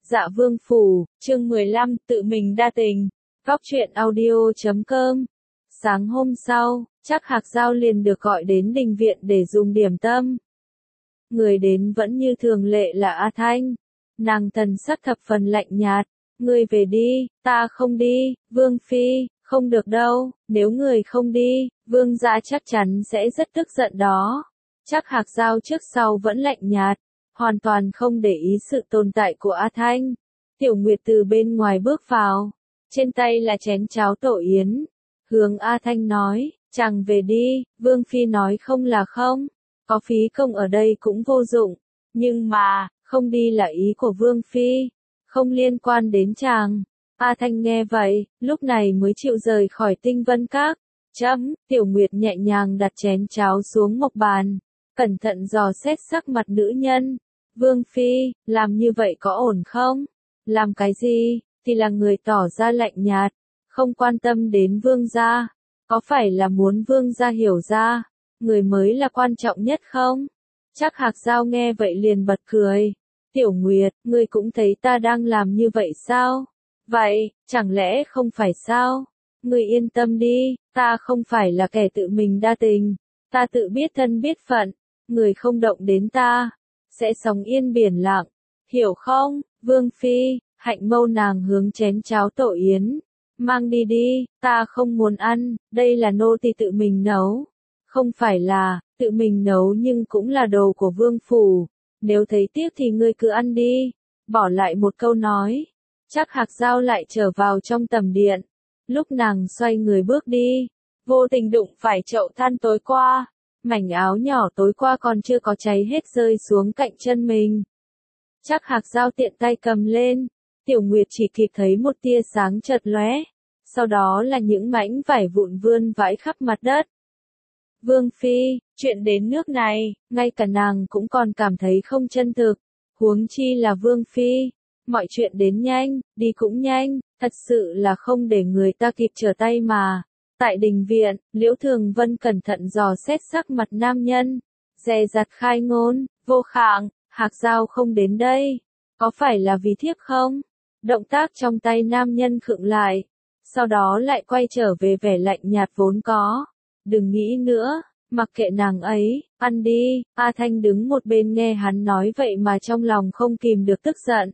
Dạ Vương Phủ, chương 15, tự mình đa tình. Góc truyện audio.com. Sáng hôm sau, chắc Hạc Giao liền được gọi đến đình viện để dùng điểm tâm. Người đến vẫn như thường lệ là A Thanh. Nàng thần sắc thập phần lạnh nhạt. Ngươi về đi, ta không đi, Vương Phi, không được đâu, nếu người không đi, Vương gia chắc chắn sẽ rất tức giận đó. Chắc Hạc Giao trước sau vẫn lạnh nhạt, hoàn toàn không để ý sự tồn tại của A Thanh. Tiểu Nguyệt từ bên ngoài bước vào, trên tay là chén cháo tổ yến. Hướng A Thanh nói, chàng về đi, Vương Phi nói không là không, có phí công ở đây cũng vô dụng, nhưng mà, không đi là ý của Vương Phi, không liên quan đến chàng. A Thanh nghe vậy, lúc này mới chịu rời khỏi Tinh Vân Các. Tiểu Nguyệt nhẹ nhàng đặt chén cháo xuống mộc bàn, cẩn thận dò xét sắc mặt nữ nhân. Vương Phi, làm như vậy có ổn không? Làm cái gì, thì là người tỏ ra lạnh nhạt, không quan tâm đến Vương gia. Có phải là muốn Vương gia hiểu ra, người mới là quan trọng nhất không? Chắc Hạc Giao nghe vậy liền bật cười. Tiểu Nguyệt, ngươi cũng thấy ta đang làm như vậy sao? Vậy, chẳng lẽ không phải sao? Ngươi yên tâm đi, ta không phải là kẻ tự mình đa tình. Ta tự biết thân biết phận, người không động đến ta, sẽ sống yên biển lặng. Hiểu không, Vương Phi? Hạnh mâu nàng hướng chén cháo tổ yến. Mang đi đi, ta không muốn ăn, đây là nô tỳ tự mình nấu. Không phải là, tự mình nấu nhưng cũng là đồ của Vương Phủ. Nếu thấy tiếc thì ngươi cứ ăn đi. Bỏ lại một câu nói. Chắc Hạc Giao lại trở vào trong tầm điện. Lúc nàng xoay người bước đi, vô tình đụng phải chậu than tối qua. Mảnh áo nhỏ tối qua còn chưa có cháy hết rơi xuống cạnh chân mình. Chắc Hạc Giao tiện tay cầm lên. Tiểu Nguyệt chỉ kịp thấy một tia sáng chợt lóe. Sau đó là những mảnh vải vụn vươn vãi khắp mặt đất. Vương Phi, chuyện đến nước này, ngay cả nàng cũng còn cảm thấy không chân thực. Huống chi là Vương Phi. Mọi chuyện đến nhanh, đi cũng nhanh, thật sự là không để người ta kịp trở tay mà. Tại đình viện, Liễu Thường Vân cẩn thận dò xét sắc mặt nam nhân. Dè dặt khai ngôn, Vô Khạng, Hạc Giao không đến đây. Có phải là vì thiếp không? Động tác trong tay nam nhân khựng lại. Sau đó lại quay trở về vẻ lạnh nhạt vốn có. Đừng nghĩ nữa, mặc kệ nàng ấy, ăn đi. A Thanh đứng một bên nghe hắn nói vậy mà trong lòng không kìm được tức giận.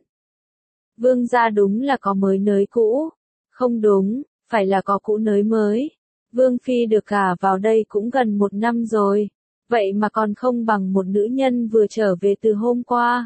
Vương gia đúng là có mới nới cũ. Không đúng, phải là có cũ nới mới. Vương Phi được gả vào đây cũng gần 1 năm rồi. Vậy mà còn không bằng một nữ nhân vừa trở về từ hôm qua.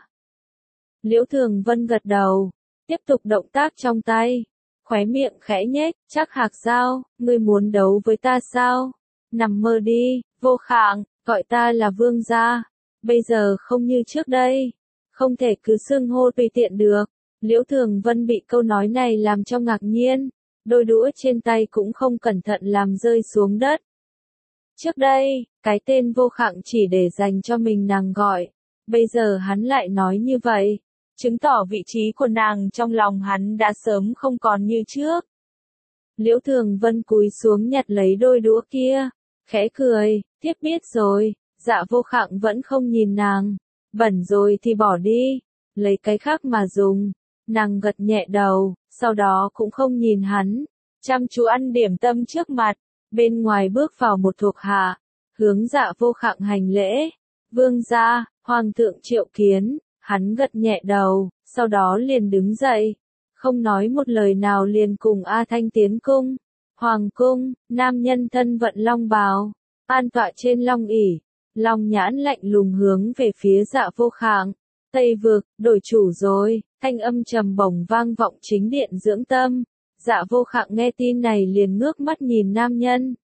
Liễu Thường Vân gật đầu, tiếp tục động tác trong tay. Khóe miệng khẽ nhếch, chắc Hạc Giao, ngươi muốn đấu với ta sao? Nằm mơ đi, Vô Khạng, gọi ta là Vương gia. Bây giờ không như trước đây. Không thể cứ xưng hô tùy tiện được. Liễu Thường Vân bị câu nói này làm cho ngạc nhiên. Đôi đũa trên tay cũng không cẩn thận làm rơi xuống đất. Trước đây, cái tên Vô Khạng chỉ để dành cho mình nàng gọi. Bây giờ hắn lại nói như vậy. Chứng tỏ vị trí của nàng trong lòng hắn đã sớm không còn như trước. Liễu Thường Vân cúi xuống nhặt lấy đôi đũa kia. Khẽ cười, thiếp biết rồi. Dạ Vô Khạng vẫn không nhìn nàng. Bẩn rồi thì bỏ đi. Lấy cái khác mà dùng. Nàng gật nhẹ đầu, sau đó cũng không nhìn hắn. Chăm chú ăn điểm tâm trước mặt. Bên ngoài bước vào một thuộc hạ. Hướng Dạ Vô Khạng hành lễ. Vương gia, Hoàng thượng triệu kiến. Hắn gật nhẹ đầu, sau đó liền đứng dậy. Không nói một lời nào liền cùng A Thanh tiến cung. Hoàng cung, nam nhân thân vận long bào. An tọa trên long ỷ. Long nhãn lạnh lùng hướng về phía Dạ Vô Khạng. Tây vực, đổi chủ rồi. Thanh âm trầm bổng vang vọng chính điện dưỡng tâm. Dạ Vô Khạng nghe tin này liền ngước mắt nhìn nam nhân.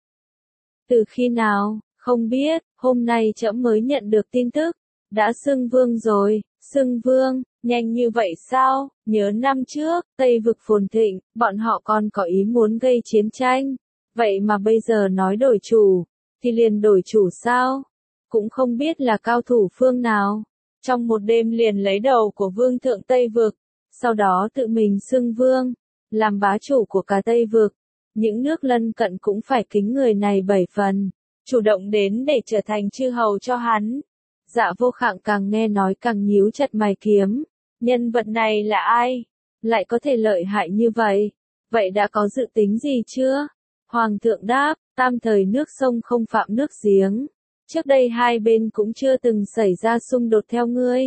Từ khi nào, không biết, hôm nay trẫm mới nhận được tin tức. Đã xưng vương rồi, xưng vương, nhanh như vậy sao? Nhớ năm trước, Tây vực phồn thịnh, bọn họ còn có ý muốn gây chiến tranh. Vậy mà bây giờ nói đổi chủ, thì liền đổi chủ sao? Cũng không biết là cao thủ phương nào. Trong một đêm liền lấy đầu của vương thượng Tây vực, sau đó tự mình xưng vương, làm bá chủ của cả Tây vực. Những nước lân cận cũng phải kính người này 7 phần, chủ động đến để trở thành chư hầu cho hắn. Dạ Vô Khạng càng nghe nói càng nhíu chặt mày kiếm. Nhân vật này là ai? Lại có thể lợi hại như vậy? Vậy đã có dự tính gì chưa? Hoàng thượng đáp, tam thời nước sông không phạm nước giếng. Trước đây hai bên cũng chưa từng xảy ra xung đột theo ngươi.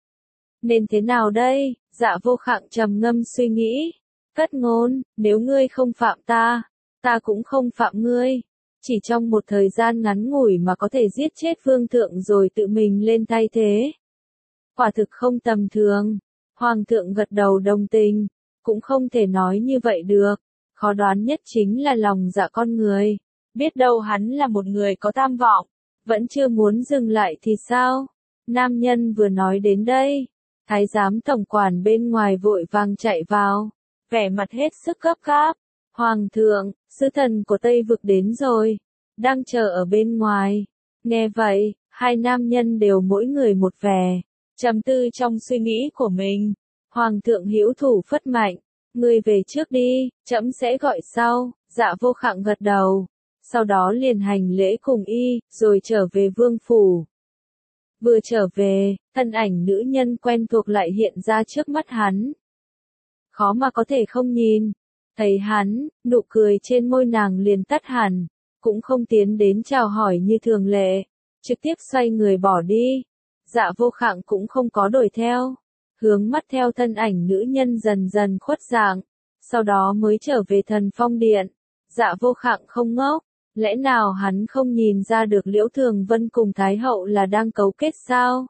Nên thế nào đây? Dạ Vô Khạng trầm ngâm suy nghĩ. Cất ngôn, nếu ngươi không phạm ta, ta cũng không phạm ngươi. Chỉ trong một thời gian ngắn ngủi mà có thể giết chết vương thượng rồi tự mình lên thay thế. Quả thực không tầm thường. Hoàng thượng gật đầu đồng tình. Cũng không thể nói như vậy được. Khó đoán nhất chính là lòng dạ con người. Biết đâu hắn là một người có tham vọng. Vẫn chưa muốn dừng lại thì sao? Nam nhân vừa nói đến đây. Thái giám tổng quản bên ngoài vội vàng chạy vào. Vẻ mặt hết sức gấp gáp. Hoàng thượng, sứ thần của Tây Vực đến rồi. Đang chờ ở bên ngoài. Nghe vậy, hai nam nhân đều mỗi người một vẻ. Trầm tư trong suy nghĩ của mình. Hoàng thượng hữu thủ phất mạnh. Ngươi về trước đi, trẫm sẽ gọi sau. Dạ Vô Khạng gật đầu. Sau đó liền hành lễ cùng y, rồi trở về vương phủ. Vừa trở về, thân ảnh nữ nhân quen thuộc lại hiện ra trước mắt hắn. Khó mà có thể không nhìn. Thấy hắn, nụ cười trên môi nàng liền tắt hẳn, cũng không tiến đến chào hỏi như thường lệ, trực tiếp xoay người bỏ đi. Dạ Vô Khạng cũng không có đuổi theo, hướng mắt theo thân ảnh nữ nhân dần dần khuất dạng, sau đó mới trở về Thần Phong Điện. Dạ Vô Khạng không ngốc, lẽ nào hắn không nhìn ra được Liễu Thường Vân cùng Thái Hậu là đang cấu kết sao?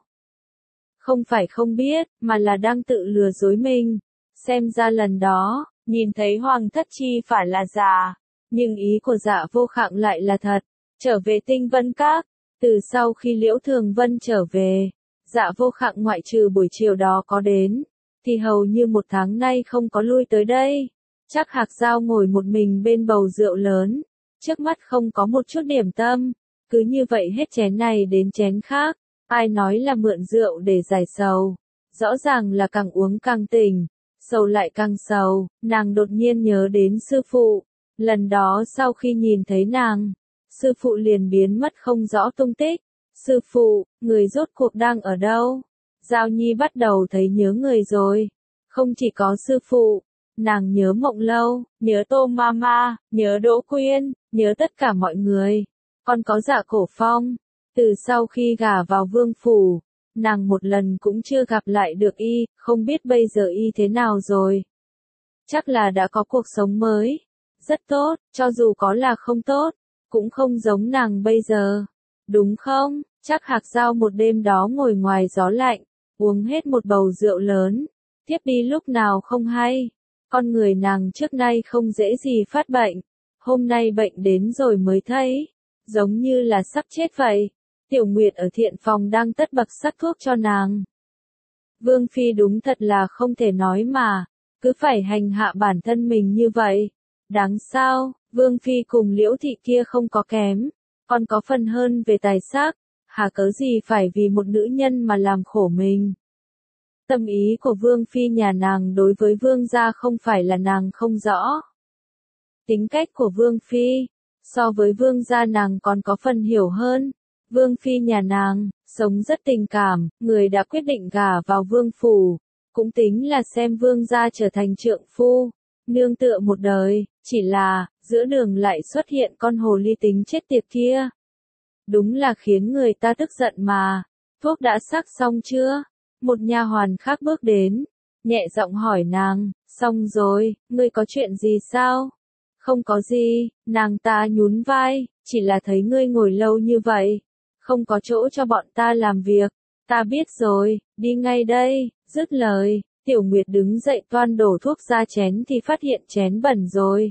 Không phải không biết, mà là đang tự lừa dối mình. Xem ra lần đó, nhìn thấy Hoàng thất chi phải là giả, nhưng ý của Dạ Vô Khạng lại là thật. Trở về Tinh Vân Các, từ sau khi Liễu Thường Vân trở về, Dạ Vô Khạng ngoại trừ buổi chiều đó có đến, thì hầu như một tháng nay không có lui tới đây. Chắc Hạc Giao ngồi một mình bên bầu rượu lớn, trước mắt không có một chút điểm tâm, cứ như vậy hết chén này đến chén khác. Ai nói là mượn rượu để giải sầu, rõ ràng là càng uống càng tỉnh, sầu lại càng sầu. Nàng đột nhiên nhớ đến sư phụ, lần đó sau khi nhìn thấy nàng, sư phụ liền biến mất không rõ tung tích. Sư phụ, người rốt cuộc đang ở đâu? Giao Nhi bắt đầu thấy nhớ người rồi, không chỉ có sư phụ, nàng nhớ Mộng Lâu, nhớ Tô Mama, nhớ Đỗ Quyên, nhớ tất cả mọi người, còn có Dạ Cổ Phong. Từ sau khi gả vào vương phủ, nàng một lần cũng chưa gặp lại được y, không biết bây giờ y thế nào rồi. Chắc là đã có cuộc sống mới, rất tốt, cho dù có là không tốt, cũng không giống nàng bây giờ. Đúng không? Chắc Hạc Giao một đêm đó ngồi ngoài gió lạnh, uống hết một bầu rượu lớn, tiếp đi lúc nào không hay. Con người nàng trước nay không dễ gì phát bệnh, hôm nay bệnh đến rồi mới thấy, giống như là sắp chết vậy. Tiểu Nguyệt ở thiện phòng đang tất bật sắc thuốc cho nàng. Vương Phi đúng thật là không thể nói mà, cứ phải hành hạ bản thân mình như vậy. Đáng sao, Vương Phi cùng Liễu Thị kia không có kém, còn có phần hơn về tài sắc, hà cớ gì phải vì một nữ nhân mà làm khổ mình. Tâm ý của Vương Phi nhà nàng đối với Vương gia không phải là nàng không rõ. Tính cách của Vương Phi, so với Vương gia nàng còn có phần hiểu hơn. Vương Phi nhà nàng, sống rất tình cảm, người đã quyết định gả vào vương phủ, cũng tính là xem Vương gia trở thành trượng phu, nương tựa một đời, chỉ là, giữa đường lại xuất hiện con hồ ly tính chết tiệt kia. Đúng là khiến người ta tức giận mà. Thuốc đã sắc xong chưa? Một nha hoàn khác bước đến, nhẹ giọng hỏi nàng, xong rồi, ngươi có chuyện gì sao? Không có gì, nàng ta nhún vai, chỉ là thấy ngươi ngồi lâu như vậy, không có chỗ cho bọn ta làm việc. Ta biết rồi, đi ngay đây. Dứt lời, Tiểu Nguyệt đứng dậy toan đổ thuốc ra chén thì phát hiện chén bẩn rồi.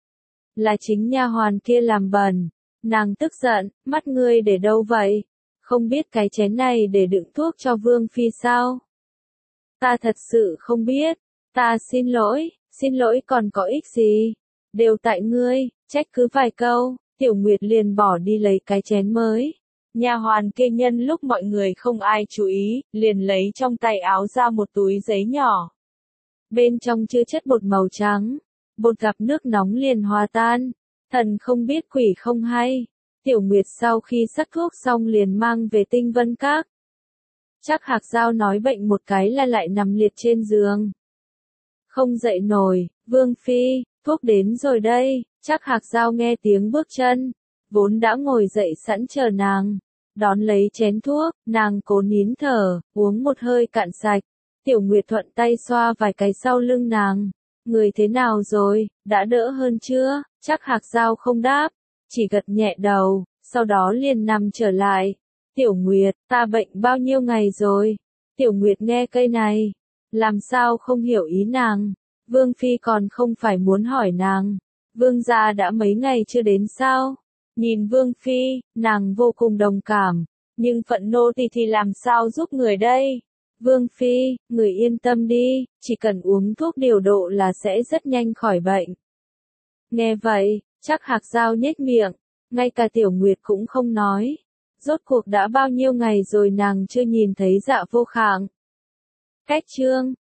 Là chính nha hoàn kia làm bẩn. Nàng tức giận, mắt ngươi để đâu vậy? Không biết cái chén này để đựng thuốc cho Vương Phi sao? Ta thật sự không biết. Ta xin lỗi còn có ích gì? Đều tại ngươi, trách cứ vài câu, Tiểu Nguyệt liền bỏ đi lấy cái chén mới. Nha hoàn kia nhân lúc mọi người không ai chú ý, liền lấy trong tay áo ra một túi giấy nhỏ. Bên trong chứa chất bột màu trắng, bột gặp nước nóng liền hòa tan. Thần không biết quỷ không hay. Tiểu Nguyệt sau khi sắc thuốc xong liền mang về Tinh Vân Các. Chắc Hạc Giao nói bệnh một cái là lại nằm liệt trên giường. Không dậy nổi, Vương Phi, thuốc đến rồi đây. Chắc Hạc Giao nghe tiếng bước chân, vốn đã ngồi dậy sẵn chờ nàng. Đón lấy chén thuốc, nàng cố nín thở, uống một hơi cạn sạch. Tiểu Nguyệt thuận tay xoa vài cái sau lưng nàng. Người thế nào rồi, đã đỡ hơn chưa? Chắc Hạc Giao không đáp, chỉ gật nhẹ đầu, sau đó liền nằm trở lại. Tiểu Nguyệt, ta bệnh bao nhiêu ngày rồi? Tiểu Nguyệt nghe cây này, làm sao không hiểu ý nàng. Vương Phi còn không phải muốn hỏi nàng. Vương gia đã mấy ngày chưa đến sao? Nhìn Vương Phi, nàng vô cùng đồng cảm, nhưng phận nô thì làm sao giúp người đây? Vương Phi, người yên tâm đi, chỉ cần uống thuốc điều độ là sẽ rất nhanh khỏi bệnh. Nghe vậy, chắc Hạc Giao nhếch miệng, ngay cả Tiểu Nguyệt cũng không nói. Rốt cuộc đã bao nhiêu ngày rồi nàng chưa nhìn thấy Dạ Vô Khạng. Cách chương